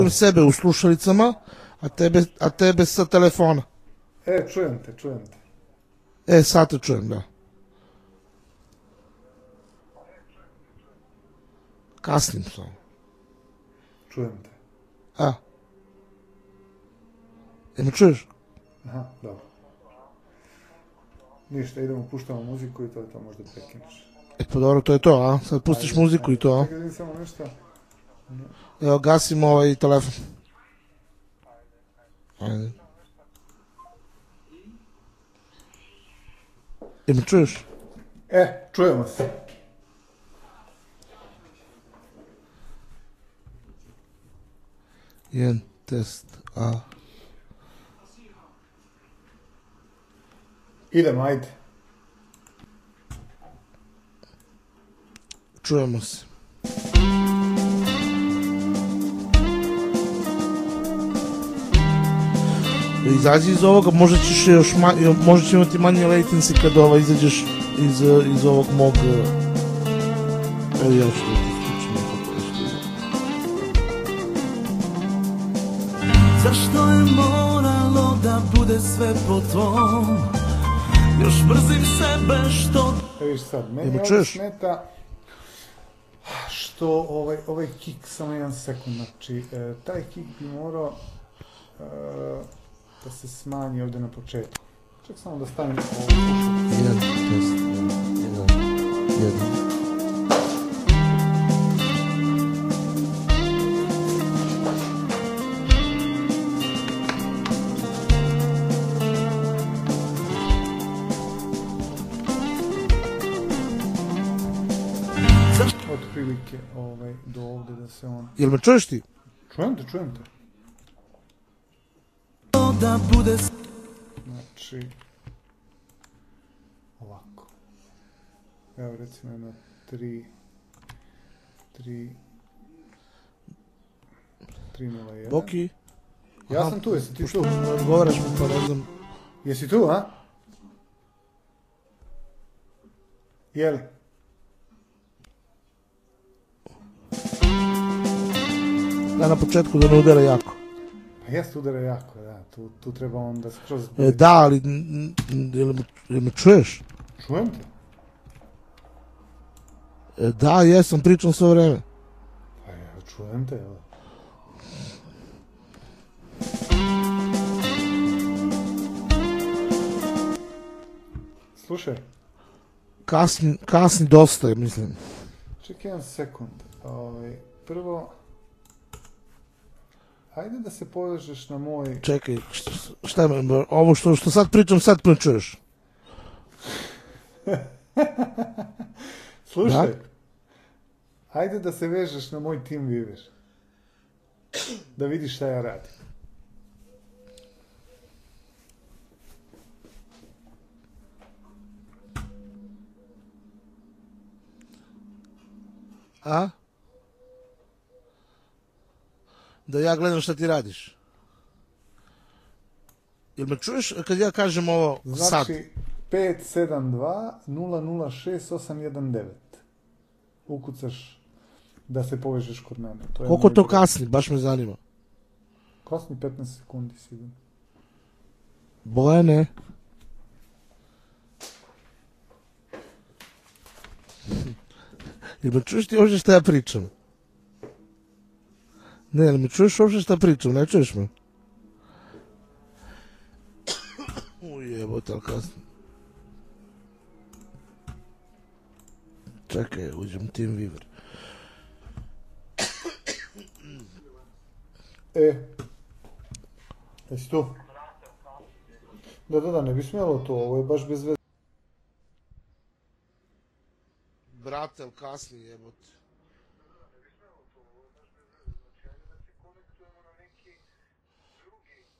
Sebe u slušalicama, a tebe sa telefona. Čujem te. Sad te čujem, da. Kasnim sam. Čujem te. Me čuješ? Aha, dobro. Ništa, idemo, puštamo muziku i to možda prekineš. Pa dobro, to je to, a? Sad pustiš muziku i to, a? Čekaj, vidim samo nešto. Evo, gasim ovaj telefon. Ajde. Me čuješ? Čujemo se. Jedan test, a... Idemo, ajde. Čujemo se. Izađi iz ovoga, možda ćeš možda će imati manje latency kada izađeš iz ovog mog... Evo ja što ti isključim nekako nešto. Zašto je moralo da bude sve po tvom? Još mrzim sebe što... Viš sad, meni ovdje smeta što ovaj kick, samo jedan sekund, znači taj kick bi morao da se smanji ovdje na početku. Ček samo da stavim ovo slušalicu. Jedan test, jedan. Otprilike do ovdje da se on... Jel me čuješ ti? Čujem te. Znači... Ovako. Evo recimo jedno 3.01. Boki? Ja sam tu, jesi ti tu? Odgovaraš mi pa ne znam... Jesi tu, a? Jeli? Da, na početku da ne udara jako. Pa jest udara jako, da. Tu treba on da skroz... Da, ali... Jel me čuješ? Čujem te. Da, jesam, pričam sve vreme. Pa ja čujem te, evo. Slušaj. Kasni dosta, mislim. Čekaj jedan sekund. Prvo... Ajde da se povežeš na moj... Čekaj, šta je, ovo što sad pričam, sad me čuješ. Slušaj, ajde da se vežeš na moj TeamViewer. Da vidiš šta ja radim. A? Da ja gledam šta ti radiš. Jel me čuješ kad ja kažem ovo sad? Znači 572-006-819. Ukucaš da se povežeš kod mene. Koliko to kasni? Baš me zanima. Kasni 15 sekundi sigurno. Bojane. Jel me čuješ ti uopće šta ja pričam? Ne, jel me čuješ uopće šta pričam? Ne čuješ me? Ujebote, ali kasno. Čekaj, uđem TeamViewer. Jesi tu? Da, ne bi smjelo to, ovo je baš bez veze. Brate, ali kasni jebote.